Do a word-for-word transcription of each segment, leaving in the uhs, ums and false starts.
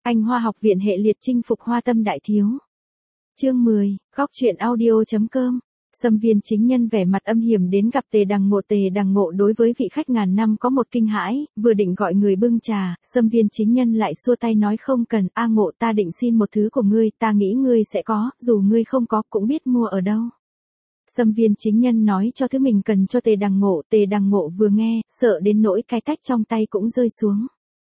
Anh Hoa học viện hệ liệt chinh phục hoa tâm đại thiếu. Chương mười, góc truyện audio.com. Xâm Viên chính nhân vẻ mặt âm hiểm đến gặp Tề Đằng Ngộ. Tề Đằng Ngộ đối với vị khách ngàn năm có một kinh hãi, vừa định gọi người bưng trà, Xâm Viên chính nhân lại xua tay nói không cần, A Ngộ ta định xin một thứ của ngươi, ta nghĩ ngươi sẽ có, dù ngươi không có cũng biết mua ở đâu. Xâm Viên chính nhân nói cho thứ mình cần cho Tề Đằng Ngộ. Tề Đằng Ngộ vừa nghe, sợ đến nỗi cái tách trong tay cũng rơi xuống.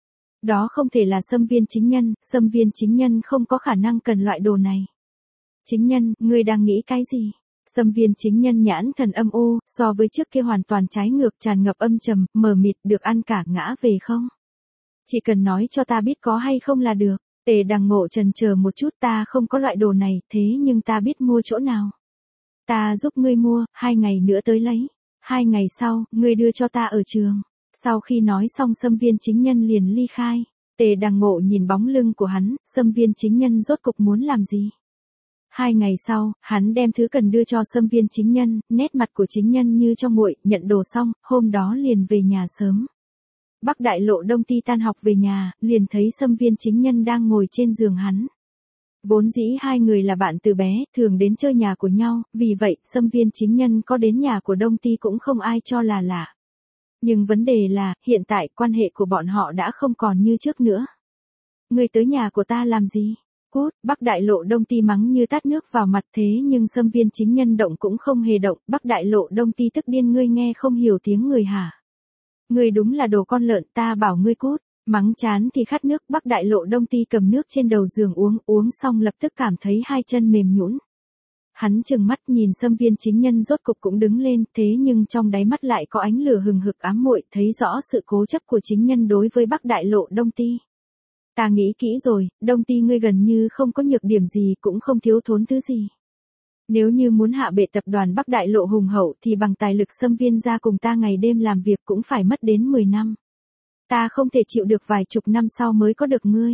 Đó không thể là Xâm Viên chính nhân, Xâm Viên chính nhân không có khả năng cần loại đồ này. Chính nhân, ngươi đang nghĩ cái gì? Xâm Viên chính nhân nhãn thần âm u, so với trước kia hoàn toàn trái ngược, tràn ngập âm trầm, mờ mịt, được ăn cả ngã về không? Chỉ cần nói cho ta biết có hay không là được. Tề Đằng Ngộ chần chờ một chút, ta không có loại đồ này, thế nhưng ta biết mua chỗ nào. Ta giúp ngươi mua, hai ngày nữa tới lấy. Hai ngày sau, ngươi đưa cho ta ở trường. Sau khi nói xong Xâm Viên chính nhân liền ly khai. Tề Đằng Ngộ nhìn bóng lưng của hắn, Xâm Viên chính nhân rốt cục muốn làm gì? Hai ngày sau, hắn đem thứ cần đưa cho Xâm Viên chính nhân, nét mặt của chính nhân như trong nguội, nhận đồ xong, hôm đó liền về nhà sớm. Bắc Đại Lộ Đông Ti tan học về nhà, liền thấy Xâm Viên chính nhân đang ngồi trên giường hắn. Vốn dĩ hai người là bạn từ bé, thường đến chơi nhà của nhau, vì vậy, Xâm Viên chính nhân có đến nhà của Đông Ti cũng không ai cho là lạ. Nhưng vấn đề là, hiện tại quan hệ của bọn họ đã không còn như trước nữa. Ngươi tới nhà của ta làm gì? Cút, Bắc Đại Lộ Đông Ti mắng như tát nước vào mặt, thế nhưng Xâm Viên chính nhân động cũng không hề động. Bắc Đại Lộ Đông Ti tức điên, ngươi nghe không hiểu tiếng người hả? Ngươi đúng là đồ con lợn, ta bảo ngươi cút. Mắng chán thì khát nước, Bắc Đại Lộ Đông Ti cầm nước trên đầu giường uống, uống xong lập tức cảm thấy hai chân mềm nhũn. Hắn trừng mắt nhìn Xâm Viên chính nhân rốt cục cũng đứng lên, thế nhưng trong đáy mắt lại có ánh lửa hừng hực ám muội, thấy rõ sự cố chấp của chính nhân đối với Bắc Đại Lộ Đông Ti. Ta nghĩ kỹ rồi, Đông Ti ngươi gần như không có nhược điểm gì, cũng không thiếu thốn thứ gì. Nếu như muốn hạ bệ tập đoàn Bắc Đại Lộ hùng hậu thì bằng tài lực Xâm Viên gia cùng ta ngày đêm làm việc cũng phải mất đến mười năm. Ta không thể chịu được vài chục năm sau mới có được ngươi.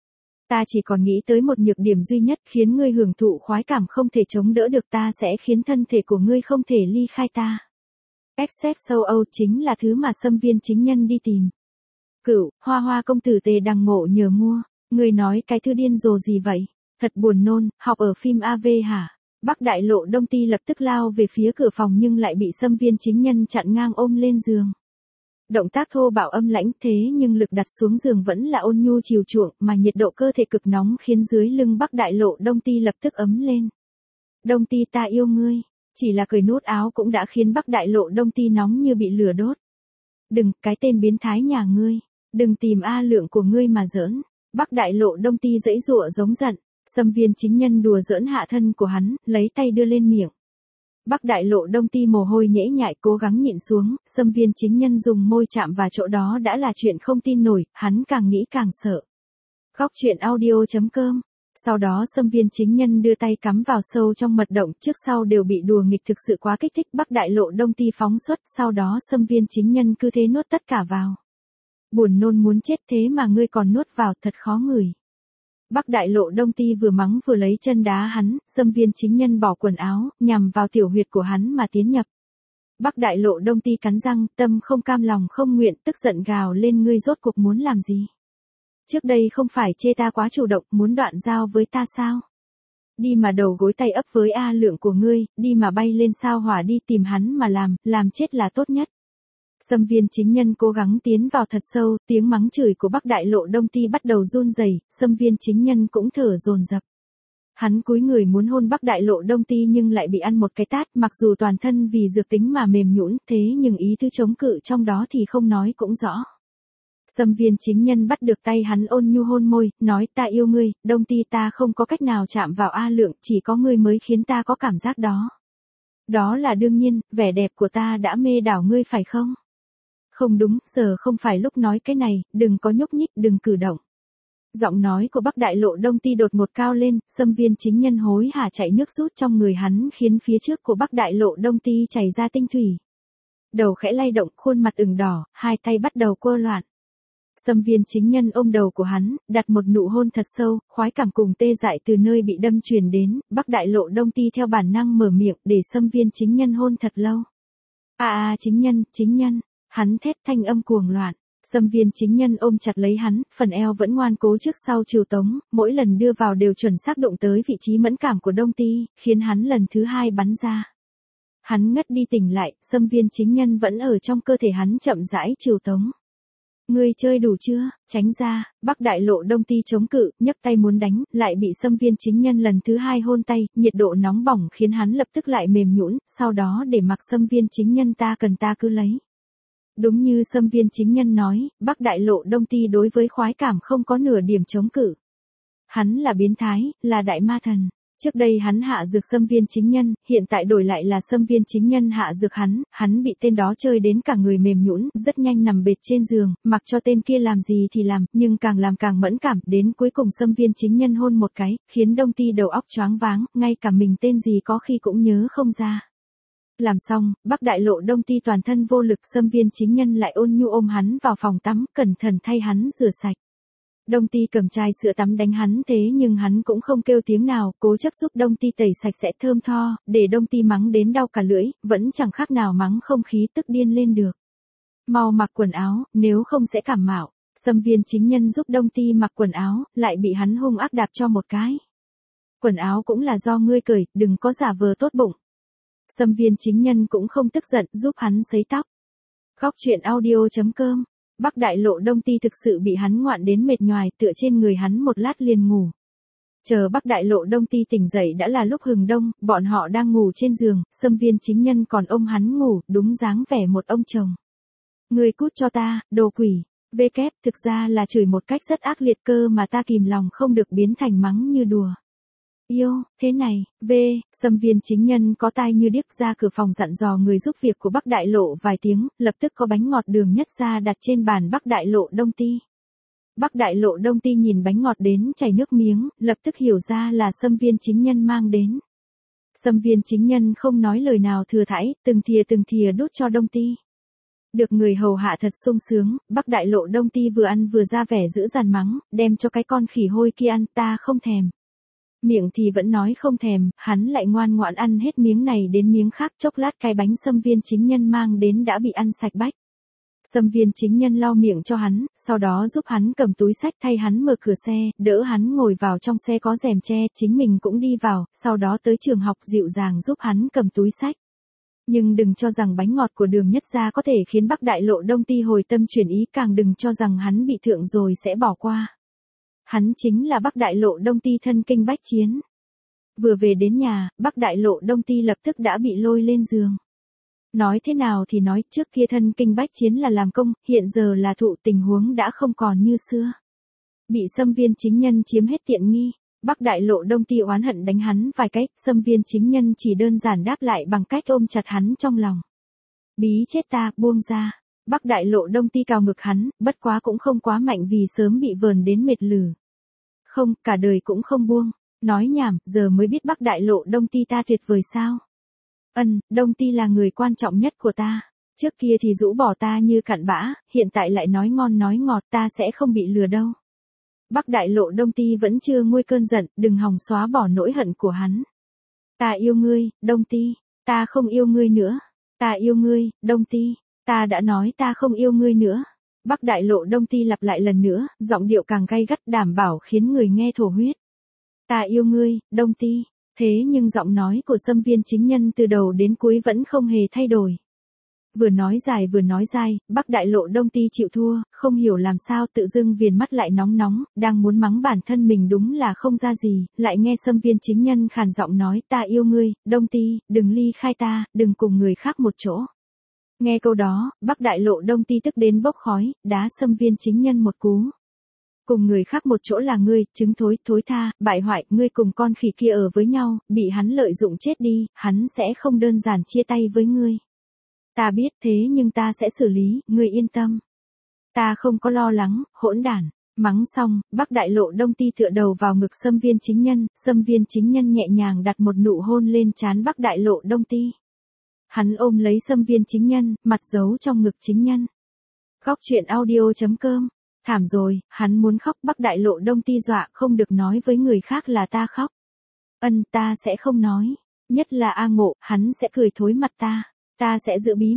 Ta chỉ còn nghĩ tới một nhược điểm duy nhất khiến ngươi hưởng thụ khoái cảm không thể chống đỡ được, ta sẽ khiến thân thể của ngươi không thể ly khai ta. Access châu Âu chính là thứ mà Xâm Viên chính nhân đi tìm. Cửu, Hoa Hoa công tử Tề Đằng Ngộ nhờ mua, ngươi nói cái thứ điên rồ gì vậy? Thật buồn nôn, học ở phim a vê hả? Bắc Đại Lộ Đông Ti lập tức lao về phía cửa phòng nhưng lại bị Xâm Viên chính nhân chặn ngang ôm lên giường. Động tác thô bạo âm lãnh, thế nhưng lực đặt xuống giường vẫn là ôn nhu chiều chuộng, mà nhiệt độ cơ thể cực nóng khiến dưới lưng Bắc Đại Lộ Đông Ti lập tức ấm lên. Đông Ti ta yêu ngươi, chỉ là cởi nút áo cũng đã khiến Bắc Đại Lộ Đông Ti nóng như bị lửa đốt. Đừng, cái tên biến thái nhà ngươi, đừng tìm A Lượng của ngươi mà giỡn. Bắc Đại Lộ Đông Ti giãy giụa giống giận. Xâm Viên chính nhân đùa giỡn hạ thân của hắn, lấy tay đưa lên miệng. Bắc Đại Lộ Đông Ti mồ hôi nhễ nhại cố gắng nhịn xuống, Xâm Viên chính nhân dùng môi chạm vào chỗ đó đã là chuyện không tin nổi, hắn càng nghĩ càng sợ. Góc truyện audio.com. Sau đó Xâm Viên chính nhân đưa tay cắm vào sâu trong mật động, trước sau đều bị đùa nghịch, thực sự quá kích thích. Bắc Đại Lộ Đông Ti phóng xuất, sau đó Xâm Viên chính nhân cứ thế nuốt tất cả vào. Buồn nôn muốn chết, thế mà ngươi còn nuốt vào, thật khó ngửi. Bắc Đại Lộ Đông Ti vừa mắng vừa lấy chân đá hắn, Xâm Viên chính nhân bỏ quần áo, nhằm vào tiểu huyệt của hắn mà tiến nhập. Bắc Đại Lộ Đông Ti cắn răng, tâm không cam lòng không nguyện, tức giận gào lên, ngươi rốt cuộc muốn làm gì? Trước đây không phải chê ta quá chủ động, muốn đoạn giao với ta sao? Đi mà đầu gối tay ấp với A Lượng của ngươi, đi mà bay lên sao hỏa đi tìm hắn mà làm, làm chết là tốt nhất. Xâm Viên chính nhân cố gắng tiến vào thật sâu, tiếng mắng chửi của Bắc Đại Lộ Đông Ti bắt đầu run rẩy, Xâm Viên chính nhân cũng thở dồn dập. Hắn cúi người muốn hôn Bắc Đại Lộ Đông Ti nhưng lại bị ăn một cái tát, mặc dù toàn thân vì dược tính mà mềm nhũn, thế nhưng ý tứ chống cự trong đó thì không nói cũng rõ. Xâm Viên chính nhân bắt được tay hắn ôn nhu hôn môi, nói ta yêu ngươi, Đông Ti ta không có cách nào chạm vào A Lượng, chỉ có ngươi mới khiến ta có cảm giác đó. Đó là đương nhiên, vẻ đẹp của ta đã mê đảo ngươi phải không? Không đúng, giờ không phải lúc nói cái này, đừng có nhúc nhích, đừng cử động. Giọng nói của Bắc Đại Lộ Đông Ti đột ngột cao lên, Xâm Viên chính nhân hối hả chạy nước rút trong người hắn khiến phía trước của Bắc Đại Lộ Đông Ti chảy ra tinh thủy. Đầu khẽ lay động, khuôn mặt ửng đỏ, hai tay bắt đầu quơ loạn. Xâm Viên chính nhân ôm đầu của hắn, đặt một nụ hôn thật sâu, khoái cảm cùng tê dại từ nơi bị đâm truyền đến, Bắc Đại Lộ Đông Ti theo bản năng mở miệng để Xâm Viên chính nhân hôn thật lâu. A a chính nhân, chính nhân. Hắn thét thanh âm cuồng loạn. Xâm Viên Chính Nhân ôm chặt lấy hắn, phần eo vẫn ngoan cố trước sau trìu tống, mỗi lần đưa vào đều chuẩn xác đụng tới vị trí mẫn cảm của Đông Ti, khiến hắn lần thứ hai bắn ra. Hắn ngất đi tỉnh lại, Xâm Viên Chính Nhân vẫn ở trong cơ thể hắn chậm rãi trìu tống. Ngươi chơi đủ chưa, tránh ra, Bắc Đại Lộ Đông Ti chống cự, nhấc tay muốn đánh, lại bị Xâm Viên Chính Nhân lần thứ hai hôn tay, nhiệt độ nóng bỏng khiến hắn lập tức lại mềm nhũn, sau đó để mặc Xâm Viên Chính Nhân ta cần ta cứ lấy. Đúng như Xâm Viên Chính Nhân nói, Bắc Đại Lộ Đông Ti đối với khoái cảm không có nửa điểm chống cự. Hắn là biến thái, là đại ma thần. Trước đây hắn hạ dược Xâm Viên Chính Nhân, hiện tại đổi lại là Xâm Viên Chính Nhân hạ dược hắn, hắn bị tên đó chơi đến cả người mềm nhũn, rất nhanh nằm bệt trên giường, mặc cho tên kia làm gì thì làm, nhưng càng làm càng mẫn cảm, đến cuối cùng Xâm Viên Chính Nhân hôn một cái, khiến Đông Ti đầu óc choáng váng, ngay cả mình tên gì có khi cũng nhớ không ra. Làm xong, Bắc Đại Lộ Đông Ti toàn thân vô lực, Xâm Viên Chính Nhân lại ôn nhu ôm hắn vào phòng tắm, cẩn thận thay hắn rửa sạch. Đông Ti cầm chai sữa tắm đánh hắn thế nhưng hắn cũng không kêu tiếng nào, cố chấp giúp Đông Ti tẩy sạch sẽ thơm tho, để Đông Ti mắng đến đau cả lưỡi, vẫn chẳng khác nào mắng không khí tức điên lên được. Mau mặc quần áo, nếu không sẽ cảm mạo. Xâm Viên Chính Nhân giúp Đông Ti mặc quần áo, lại bị hắn hung ác đạp cho một cái. Quần áo cũng là do ngươi cởi, đừng có giả vờ tốt bụng. Xâm Viên Chính Nhân cũng không tức giận, giúp hắn sấy tóc. Góc truyện audio chấm com. Bắc Đại Lộ Đông Ti thực sự bị hắn ngoạn đến mệt nhoài, tựa trên người hắn một lát liền ngủ. Chờ Bắc Đại Lộ Đông Ti tỉnh dậy đã là lúc hừng đông, bọn họ đang ngủ trên giường, Xâm Viên Chính Nhân còn ôm hắn ngủ, đúng dáng vẻ một ông chồng. Ngươi cút cho ta, đồ quỷ. Vê kép, thực ra là chửi một cách rất ác liệt cơ mà ta kìm lòng không được biến thành mắng như đùa. Yêu, thế này, V, Xâm Viên Chính Nhân có tai như điếc ra cửa phòng dặn dò người giúp việc của Bắc Đại Lộ vài tiếng, lập tức có bánh ngọt đường nhất ra đặt trên bàn Bắc Đại Lộ Đông Ti. Bắc Đại Lộ Đông Ti nhìn bánh ngọt đến chảy nước miếng, lập tức hiểu ra là Xâm Viên Chính Nhân mang đến. Xâm Viên Chính Nhân không nói lời nào thừa thãi, từng thìa từng thìa đút cho Đông Ti. Được người hầu hạ thật sung sướng, Bắc Đại Lộ Đông Ti vừa ăn vừa ra vẻ dữ dằn mắng, đem cho cái con khỉ hôi kia ăn, ta không thèm. Miệng thì vẫn nói không thèm, hắn lại ngoan ngoãn ăn hết miếng này đến miếng khác, chốc lát cái bánh Xâm Viên Chính Nhân mang đến đã bị ăn sạch bách. Xâm Viên Chính Nhân lau miệng cho hắn, sau đó giúp hắn cầm túi xách thay hắn mở cửa xe, đỡ hắn ngồi vào trong xe có rèm che, chính mình cũng đi vào, sau đó tới trường học dịu dàng giúp hắn cầm túi xách. Nhưng đừng cho rằng bánh ngọt của đường nhất gia có thể khiến Bắc Đại Lộ Đông Ti hồi tâm chuyển ý, càng đừng cho rằng hắn bị thượng rồi sẽ bỏ qua. Hắn chính là Bắc Đại Lộ Đông Ti thân kinh bách chiến. Vừa về đến nhà, Bắc Đại Lộ Đông Ti lập tức đã bị lôi lên giường. Nói thế nào thì nói, trước kia thân kinh bách chiến là làm công, hiện giờ là thụ, tình huống đã không còn như xưa. Bị Xâm Viên Chính Nhân chiếm hết tiện nghi, Bắc Đại Lộ Đông Ti oán hận đánh hắn vài cách, Xâm Viên Chính Nhân chỉ đơn giản đáp lại bằng cách ôm chặt hắn trong lòng. Bí chết ta, buông ra. Bắc Đại Lộ Đông Ti cào ngực hắn, bất quá cũng không quá mạnh vì sớm bị vờn đến mệt lử. Không, cả đời cũng không buông. Nói nhảm, giờ mới biết Bắc Đại Lộ Đông Ti ta tuyệt vời sao. Ân, Đông Ti là người quan trọng nhất của ta. Trước kia thì rũ bỏ ta như cặn bã, hiện tại lại nói ngon nói ngọt, ta sẽ không bị lừa đâu. Bắc Đại Lộ Đông Ti vẫn chưa nguôi cơn giận, đừng hòng xóa bỏ nỗi hận của hắn. Ta yêu ngươi, Đông Ti. Ta không yêu ngươi nữa. Ta yêu ngươi, Đông Ti. Ta đã nói ta không yêu ngươi nữa. Bắc Đại Lộ Đông Ti lặp lại lần nữa, giọng điệu càng gay gắt đảm bảo khiến người nghe thổ huyết. Ta yêu ngươi, Đông Ti. Thế nhưng giọng nói của Xâm Viên Chính Nhân từ đầu đến cuối vẫn không hề thay đổi. Vừa nói dài vừa nói dai, Bắc Đại Lộ Đông Ti chịu thua, không hiểu làm sao tự dưng viền mắt lại nóng nóng, đang muốn mắng bản thân mình đúng là không ra gì, lại nghe Xâm Viên Chính Nhân khàn giọng nói ta yêu ngươi, Đông Ti, đừng ly khai ta, đừng cùng người khác một chỗ. Nghe câu đó, Bắc Đại Lộ Đông Ti tức đến bốc khói, đá Xâm Viên Chính Nhân một cú. Cùng người khác một chỗ là ngươi, trứng thối, thối tha, bại hoại, ngươi cùng con khỉ kia ở với nhau, bị hắn lợi dụng chết đi, hắn sẽ không đơn giản chia tay với ngươi. Ta biết thế nhưng ta sẽ xử lý, ngươi yên tâm. Ta không có lo lắng, hỗn đản. Mắng xong, Bắc Đại Lộ Đông Ti tựa đầu vào ngực Xâm Viên Chính Nhân, Xâm Viên Chính Nhân nhẹ nhàng đặt một nụ hôn lên trán Bắc Đại Lộ Đông Ti. Hắn ôm lấy Xâm Viên Chính Nhân, mặt giấu trong ngực chính nhân. Góc truyện audio chấm com. Thảm rồi, hắn muốn khóc, Bắc Đại Lộ Đông Ti dọa không được nói với người khác là ta khóc. Ân, ta sẽ không nói. Nhất là A Ngộ, hắn sẽ cười thối mặt ta. Ta sẽ giữ bí mật.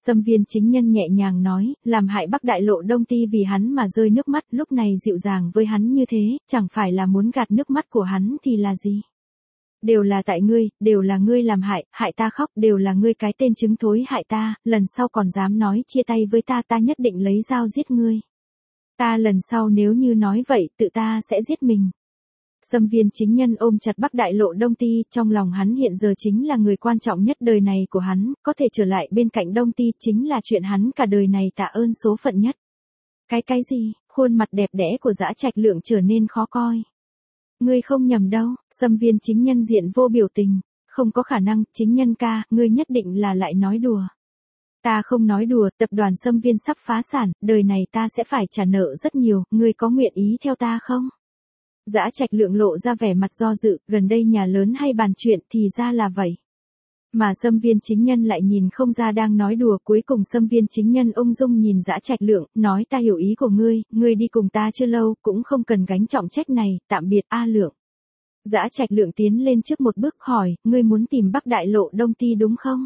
Xâm Viên Chính Nhân nhẹ nhàng nói, làm hại Bắc Đại Lộ Đông Ti vì hắn mà rơi nước mắt, lúc này dịu dàng với hắn như thế, chẳng phải là muốn gạt nước mắt của hắn thì là gì? Đều là tại ngươi, đều là ngươi làm hại, hại ta khóc, đều là ngươi cái tên trứng thối hại ta, lần sau còn dám nói chia tay với ta, ta nhất định lấy dao giết ngươi. Ta lần sau nếu như nói vậy, tự ta sẽ giết mình. Xâm Viên Chính Nhân ôm chặt Bắc Đại Lộ Đông Ti, trong lòng hắn hiện giờ chính là người quan trọng nhất đời này của hắn, có thể trở lại bên cạnh Đông Ti chính là chuyện hắn cả đời này tạ ơn số phận nhất. Cái cái gì? Khuôn mặt đẹp đẽ của Dã Trạch Lượng trở nên khó coi. Ngươi không nhầm đâu, Xâm Viên Chính Nhân diện vô biểu tình, không có khả năng, Chính Nhân ca, ngươi nhất định là lại nói đùa. Ta không nói đùa, tập đoàn Xâm Viên sắp phá sản, đời này ta sẽ phải trả nợ rất nhiều, ngươi có nguyện ý theo ta không? Dã Trạch Lượng lộ ra vẻ mặt do dự, gần đây nhà lớn hay bàn chuyện thì ra là vậy. Mà Xâm Viên Chính Nhân lại nhìn không ra đang nói đùa, cuối cùng Xâm Viên Chính Nhân ung dung nhìn Dã Trạch Lượng, nói ta hiểu ý của ngươi, ngươi đi cùng ta chưa lâu, cũng không cần gánh trọng trách này, tạm biệt A Lượng. Dã Trạch Lượng tiến lên trước một bước hỏi, ngươi muốn tìm Bắc Đại Lộ Đông Ti đúng không?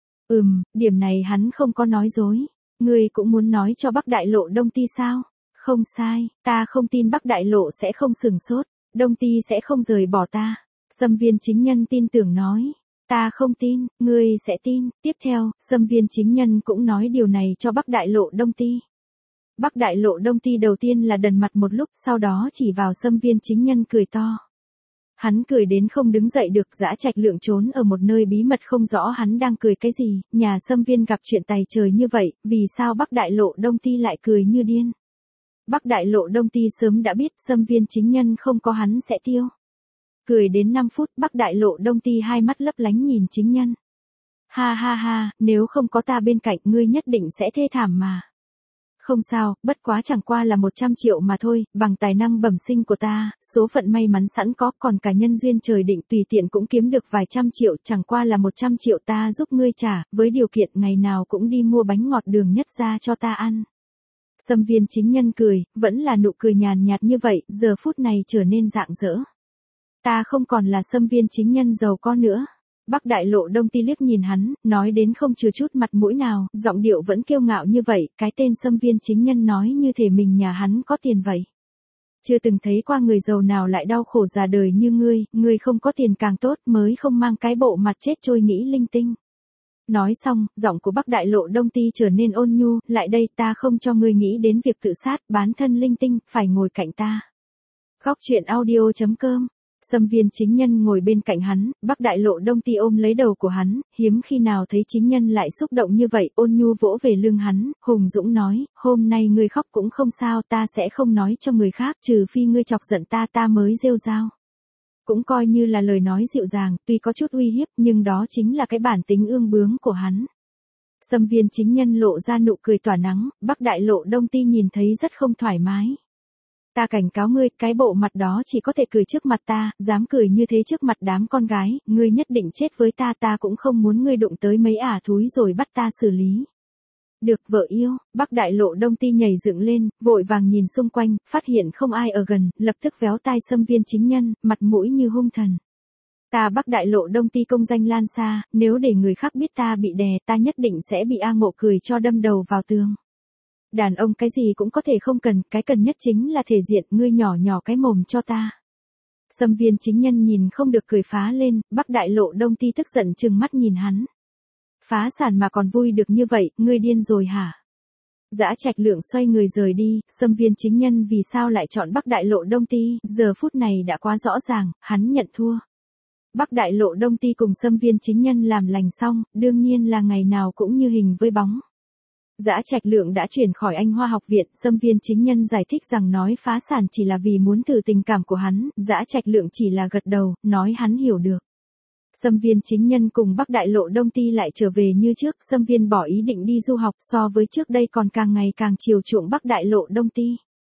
Ừm, điểm này hắn không có nói dối. Ngươi cũng muốn nói cho Bắc Đại Lộ Đông Ti sao? Không sai, ta không tin Bắc Đại Lộ sẽ không sừng sốt, Đông Ti sẽ không rời bỏ ta. Xâm Viên Chính Nhân tin tưởng nói. Ta không tin, ngươi sẽ tin. Tiếp theo, Xâm Viên Chính Nhân cũng nói điều này cho Bắc Đại Lộ Đông Ti. Bắc Đại Lộ Đông Ti đầu tiên là đần mặt một lúc, sau đó chỉ vào Xâm Viên Chính Nhân cười to. Hắn cười đến không đứng dậy được, Dã Trạch Lượng trốn ở một nơi bí mật không rõ hắn đang cười cái gì, nhà Xâm Viên gặp chuyện tày trời như vậy, vì sao Bắc Đại Lộ Đông Ti lại cười như điên? Bắc Đại Lộ Đông Ti sớm đã biết Xâm Viên Chính Nhân không có hắn sẽ tiêu. Cười đến năm phút, Bắc Đại Lộ Đông Ti hai mắt lấp lánh nhìn Chính Nhân. Ha ha ha, nếu không có ta bên cạnh ngươi nhất định sẽ thê thảm mà. Không sao, bất quá chẳng qua là một trăm triệu mà thôi, bằng tài năng bẩm sinh của ta, số phận may mắn sẵn có, còn cả nhân duyên trời định tùy tiện cũng kiếm được vài trăm triệu, chẳng qua là một trăm triệu ta giúp ngươi trả, với điều kiện ngày nào cũng đi mua bánh ngọt đường nhất ra cho ta ăn. Xâm Viên Chính Nhân cười, vẫn là nụ cười nhàn nhạt như vậy, giờ phút này trở nên rạng rỡ. Ta không còn là Xâm Viên Chính Nhân giàu có nữa. Bắc Đại Lộ Đông Ti liếc nhìn hắn, nói đến không chừa chút mặt mũi nào, giọng điệu vẫn kiêu ngạo như vậy, cái tên Xâm Viên Chính Nhân nói như thể mình nhà hắn có tiền vậy. Chưa từng thấy qua người giàu nào lại đau khổ già đời như ngươi, ngươi không có tiền càng tốt mới không mang cái bộ mặt chết trôi nghĩ linh tinh. Nói xong, giọng của Bắc Đại Lộ Đông Ti trở nên ôn nhu, lại đây ta không cho ngươi nghĩ đến việc tự sát, bán thân linh tinh, phải ngồi cạnh ta. Góc truyện audio chấm com. Xâm Viên Chính Nhân ngồi bên cạnh hắn, Bắc Đại Lộ Đông Ti ôm lấy đầu của hắn, hiếm khi nào thấy Chính Nhân lại xúc động như vậy, ôn nhu vỗ về lưng hắn, hùng dũng nói, hôm nay ngươi khóc cũng không sao, ta sẽ không nói cho người khác, trừ phi ngươi chọc giận ta ta mới rêu rao. Cũng coi như là lời nói dịu dàng, tuy có chút uy hiếp, nhưng đó chính là cái bản tính ương bướng của hắn. Xâm Viên Chính Nhân lộ ra nụ cười tỏa nắng, Bắc Đại Lộ Đông Ti nhìn thấy rất không thoải mái. Ta cảnh cáo ngươi, cái bộ mặt đó chỉ có thể cười trước mặt ta, dám cười như thế trước mặt đám con gái, ngươi nhất định chết với ta, ta cũng không muốn ngươi đụng tới mấy ả thúi rồi bắt ta xử lý. Được vợ yêu, Bắc Đại Lộ Đông Ti nhảy dựng lên, vội vàng nhìn xung quanh, phát hiện không ai ở gần, lập tức véo tai Xâm Viên Chính Nhân, mặt mũi như hung thần. Ta Bắc Đại Lộ Đông Ti công danh lan xa, nếu để người khác biết ta bị đè, ta nhất định sẽ bị A Ngộ cười cho đâm đầu vào tường. Đàn ông cái gì cũng có thể không cần, cái cần nhất chính là thể diện, ngươi nhỏ nhỏ cái mồm cho ta. Xâm Viên Chính Nhân nhìn không được cười phá lên, Bắc Đại Lộ Đông Ti tức giận trừng mắt nhìn hắn. Phá sản mà còn vui được như vậy, ngươi điên rồi hả? Dã Trạch Lượng xoay người rời đi, Xâm Viên Chính Nhân vì sao lại chọn Bắc Đại Lộ Đông Ti, giờ phút này đã quá rõ ràng, hắn nhận thua. Bắc Đại Lộ Đông Ti cùng Xâm Viên Chính Nhân làm lành xong, đương nhiên là ngày nào cũng như hình với bóng. Dã Trạch Lượng đã chuyển khỏi Anh Hoa học viện, Xâm Viên Chính Nhân giải thích rằng nói phá sản chỉ là vì muốn thử tình cảm của hắn, Dã Trạch Lượng chỉ là gật đầu, nói hắn hiểu được. Xâm Viên Chính Nhân cùng Bắc Đại Lộ Đông Ti lại trở về như trước, Xâm Viên bỏ ý định đi du học, so với trước đây còn càng ngày càng chiều chuộng Bắc Đại Lộ Đông Ti.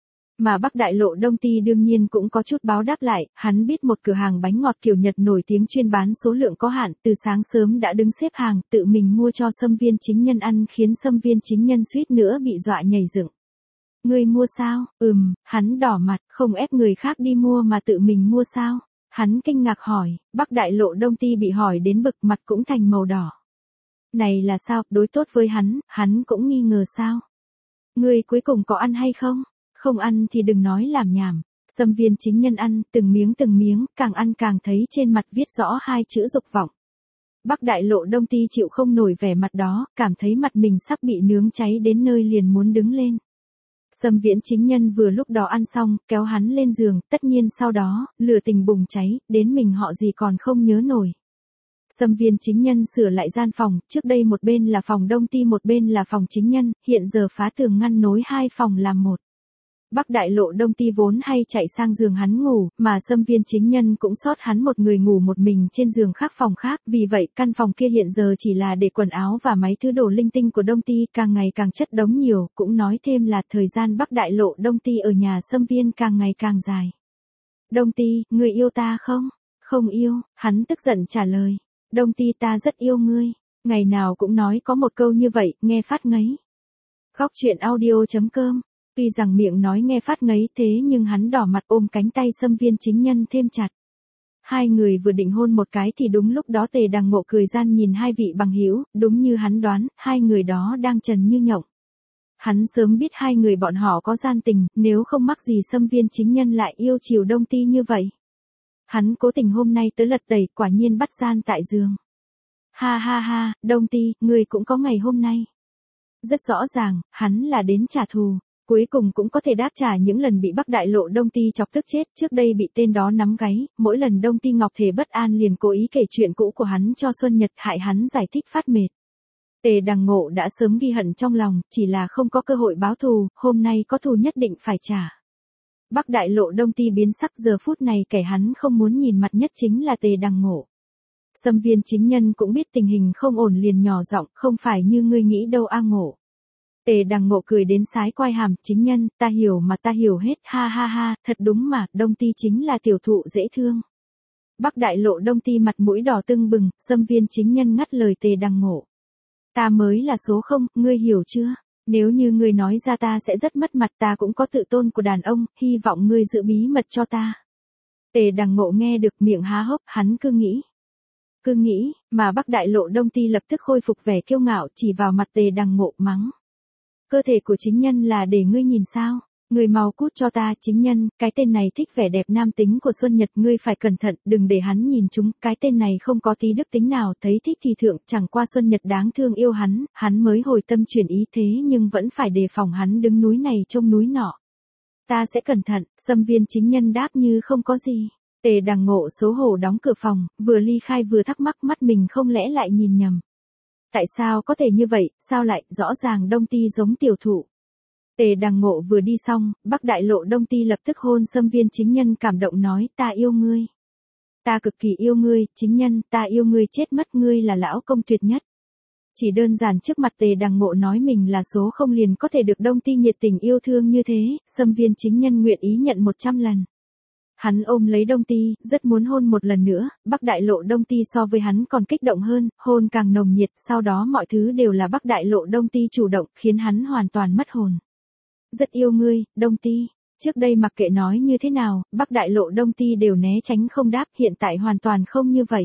Mà Bắc Đại Lộ Đông Ti đương nhiên cũng có chút báo đáp lại, hắn biết một cửa hàng bánh ngọt kiểu Nhật nổi tiếng chuyên bán số lượng có hạn, từ sáng sớm đã đứng xếp hàng, tự mình mua cho Xâm Viên Chính Nhân ăn khiến Xâm Viên Chính Nhân suýt nữa bị dọa nhảy dựng. Ngươi mua sao? Ừm, hắn đỏ mặt, không ép người khác đi mua mà tự mình mua sao? Hắn kinh ngạc hỏi, Bắc Đại Lộ Đông Ti bị hỏi đến bực mặt cũng thành màu đỏ. Này là sao, đối tốt với hắn, hắn cũng nghi ngờ sao? Ngươi cuối cùng có ăn hay không? Không ăn thì đừng nói làm nhảm. Xâm Viên Chính Nhân ăn, từng miếng từng miếng, càng ăn càng thấy trên mặt viết rõ hai chữ dục vọng. Bắc Đại Lộ Đông Ti chịu không nổi vẻ mặt đó, cảm thấy mặt mình sắp bị nướng cháy đến nơi liền muốn đứng lên. Xâm Viễn Chính Nhân vừa lúc đó ăn xong, kéo hắn lên giường, tất nhiên sau đó, lửa tình bùng cháy, đến mình họ gì còn không nhớ nổi. Xâm Viên Chính Nhân sửa lại gian phòng, trước đây một bên là phòng Đông Ti một bên là phòng chính nhân, hiện giờ phá tường ngăn nối hai phòng làm một. Bắc Đại Lộ Đông Ti vốn hay chạy sang giường hắn ngủ, mà Xâm Viên Chính Nhân cũng sót hắn một người ngủ một mình trên giường khác phòng khác, vì vậy căn phòng kia hiện giờ chỉ là để quần áo và mấy thứ đồ linh tinh của Đông Ti càng ngày càng chất đống nhiều, cũng nói thêm là thời gian Bắc Đại Lộ Đông Ti ở nhà Xâm Viên càng ngày càng dài. Đông Ti, người yêu ta không? Không yêu, hắn tức giận trả lời. Đông Ti ta rất yêu ngươi, ngày nào cũng nói có một câu như vậy, nghe phát ngấy. Góc truyện audio chấm com. Tuy rằng miệng nói nghe phát ngấy thế nhưng hắn đỏ mặt ôm cánh tay Xâm Viên Chính Nhân thêm chặt. Hai người vừa định hôn một cái thì đúng lúc đó Tề Đằng Ngộ cười gian nhìn hai vị bằng hữu, đúng như hắn đoán, hai người đó đang trần như nhộng. Hắn sớm biết hai người bọn họ có gian tình, nếu không mắc gì Xâm Viên Chính Nhân lại yêu chiều Đông Ti như vậy. Hắn cố tình hôm nay tới lật tẩy, quả nhiên bắt gian tại giường. Ha ha ha, Đông Ti, người cũng có ngày hôm nay. Rất rõ ràng, hắn là đến trả thù. Cuối cùng cũng có thể đáp trả những lần bị Bắc Đại Lộ Đông Ti chọc tức chết, trước đây bị tên đó nắm gáy, mỗi lần Đông Ti Ngọc Thể bất an liền cố ý kể chuyện cũ của hắn cho Xuân Nhật, hại hắn giải thích phát mệt. Tề Đằng Ngộ đã sớm ghi hận trong lòng, chỉ là không có cơ hội báo thù, hôm nay có thù nhất định phải trả. Bắc Đại Lộ Đông Ti biến sắc, giờ phút này kẻ hắn không muốn nhìn mặt nhất chính là Tề Đằng Ngộ. Xâm Viên Chính Nhân cũng biết tình hình không ổn liền nhỏ giọng, không phải như ngươi nghĩ đâu a Ngộ. Tề Đằng Ngộ cười đến sái quai hàm, Chính Nhân, ta hiểu mà ta hiểu hết, ha ha ha, thật đúng mà, Đông Ti chính là tiểu thụ dễ thương. Bắc Đại Lộ Đông Ti mặt mũi đỏ tưng bừng, Xâm Viên Chính Nhân ngắt lời Tề Đằng Ngộ. Ta mới là số không, ngươi hiểu chưa? Nếu như ngươi nói ra ta sẽ rất mất mặt, ta cũng có tự tôn của đàn ông, hy vọng ngươi giữ bí mật cho ta. Tề Đằng Ngộ nghe được miệng há hốc, hắn cứ nghĩ. Cứ nghĩ, mà Bắc Đại Lộ Đông Ti lập tức khôi phục vẻ kiêu ngạo, chỉ vào mặt Tề Đằng Ngộ mắng. Cơ thể của Chính Nhân là để ngươi nhìn sao? Ngươi mau cút cho ta, Chính Nhân, cái tên này thích vẻ đẹp nam tính của Xuân Nhật, ngươi phải cẩn thận, đừng để hắn nhìn chúng, cái tên này không có tí đức tính nào, thấy thích thì thượng, chẳng qua Xuân Nhật đáng thương yêu hắn, hắn mới hồi tâm chuyển ý thế nhưng vẫn phải đề phòng hắn đứng núi này trông núi nọ. Ta sẽ cẩn thận, Xâm Viên Chính Nhân đáp như không có gì. Tề Đằng Ngộ xấu hổ đóng cửa phòng, vừa ly khai vừa thắc mắc mắt mình không lẽ lại nhìn nhầm. Tại sao có thể như vậy, sao lại, rõ ràng Đông Ti giống tiểu thụ. Tề Đằng Ngộ vừa đi xong, Bắc Đại Lộ Đông Ti lập tức hôn Xâm Viên Chính Nhân cảm động nói, ta yêu ngươi. Ta cực kỳ yêu ngươi, Chính Nhân, ta yêu ngươi chết mất, ngươi là lão công tuyệt nhất. Chỉ đơn giản trước mặt Tề Đằng Ngộ nói mình là số không liền có thể được Đông Ti nhiệt tình yêu thương như thế, Xâm Viên Chính Nhân nguyện ý nhận một trăm lần. Hắn ôm lấy Đông Ti, rất muốn hôn một lần nữa, Bắc Đại Lộ Đông Ti so với hắn còn kích động hơn, hôn càng nồng nhiệt, sau đó mọi thứ đều là Bắc Đại Lộ Đông Ti chủ động, khiến hắn hoàn toàn mất hồn. Rất yêu ngươi, Đông Ti. Trước đây mặc kệ nói như thế nào, Bắc Đại Lộ Đông Ti đều né tránh không đáp, hiện tại hoàn toàn không như vậy.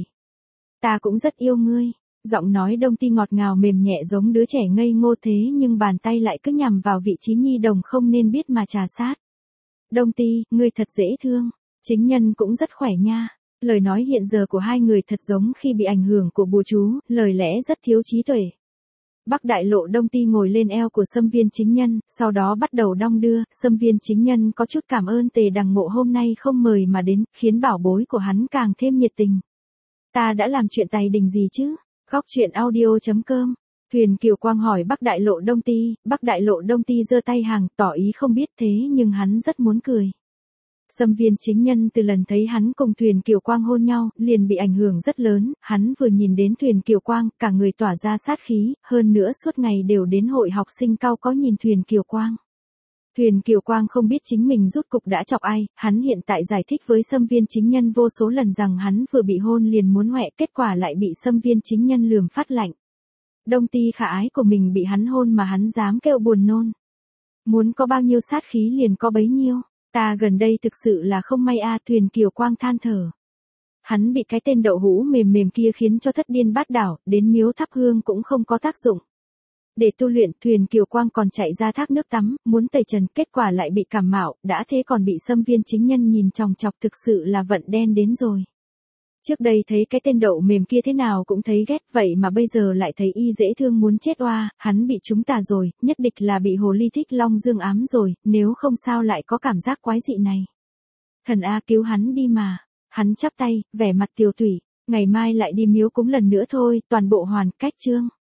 Ta cũng rất yêu ngươi. Giọng nói Đông Ti ngọt ngào mềm nhẹ giống đứa trẻ ngây ngô thế nhưng bàn tay lại cứ nhằm vào vị trí nhi đồng không nên biết mà trà sát. Đông Ti, ngươi thật dễ thương. Chính Nhân cũng rất khỏe nha. Lời nói hiện giờ của hai người thật giống khi bị ảnh hưởng của bùa chú, lời lẽ rất thiếu trí tuệ. Bắc Đại Lộ Đông Ti ngồi lên eo của Xâm Viên Chính Nhân, sau đó bắt đầu đong đưa, Xâm Viên Chính Nhân có chút cảm ơn Tề Đằng Ngộ hôm nay không mời mà đến, khiến bảo bối của hắn càng thêm nhiệt tình. Ta đã làm chuyện tài đình gì chứ? Góc truyện audio chấm com. Huyền Kiều Quang hỏi Bắc Đại Lộ Đông Ti, Bắc Đại Lộ Đông Ti giơ tay hàng, tỏ ý không biết thế nhưng hắn rất muốn cười. Xâm Viên Chính Nhân từ lần thấy hắn cùng Thuyền Kiều Quang hôn nhau, liền bị ảnh hưởng rất lớn, hắn vừa nhìn đến Thuyền Kiều Quang, cả người tỏa ra sát khí, hơn nữa suốt ngày đều đến hội học sinh cao có nhìn Thuyền Kiều Quang. Thuyền Kiều Quang không biết chính mình rút cục đã chọc ai, hắn hiện tại giải thích với Xâm Viên Chính Nhân vô số lần rằng hắn vừa bị hôn liền muốn hoẹ, kết quả lại bị Xâm Viên Chính Nhân lườm phát lạnh. Đông Ti khả ái của mình bị hắn hôn mà hắn dám kêu buồn nôn. Muốn có bao nhiêu sát khí liền có bấy nhiêu. Ta gần đây thực sự là không may a, Thuyền Kiều Quang than thở. Hắn bị cái tên đậu hũ mềm mềm kia khiến cho thất điên bát đảo, đến miếu thắp hương cũng không có tác dụng. Để tu luyện, Thuyền Kiều Quang còn chạy ra thác nước tắm, muốn tẩy trần, kết quả lại bị cảm mạo, đã thế còn bị Xâm Viên chính nhân nhìn chòng chọc, thực sự là vận đen đến rồi. Trước đây thấy cái tên đậu mềm kia thế nào cũng thấy ghét, vậy mà bây giờ lại thấy y dễ thương muốn chết oa, hắn bị chúng tà rồi, nhất định là bị hồ ly thích long dương ám rồi, nếu không sao lại có cảm giác quái dị này. Thần A cứu hắn đi mà. Hắn chắp tay, vẻ mặt tiều tụy, ngày mai lại đi miếu cúng lần nữa thôi, toàn bộ hoàn cách chương.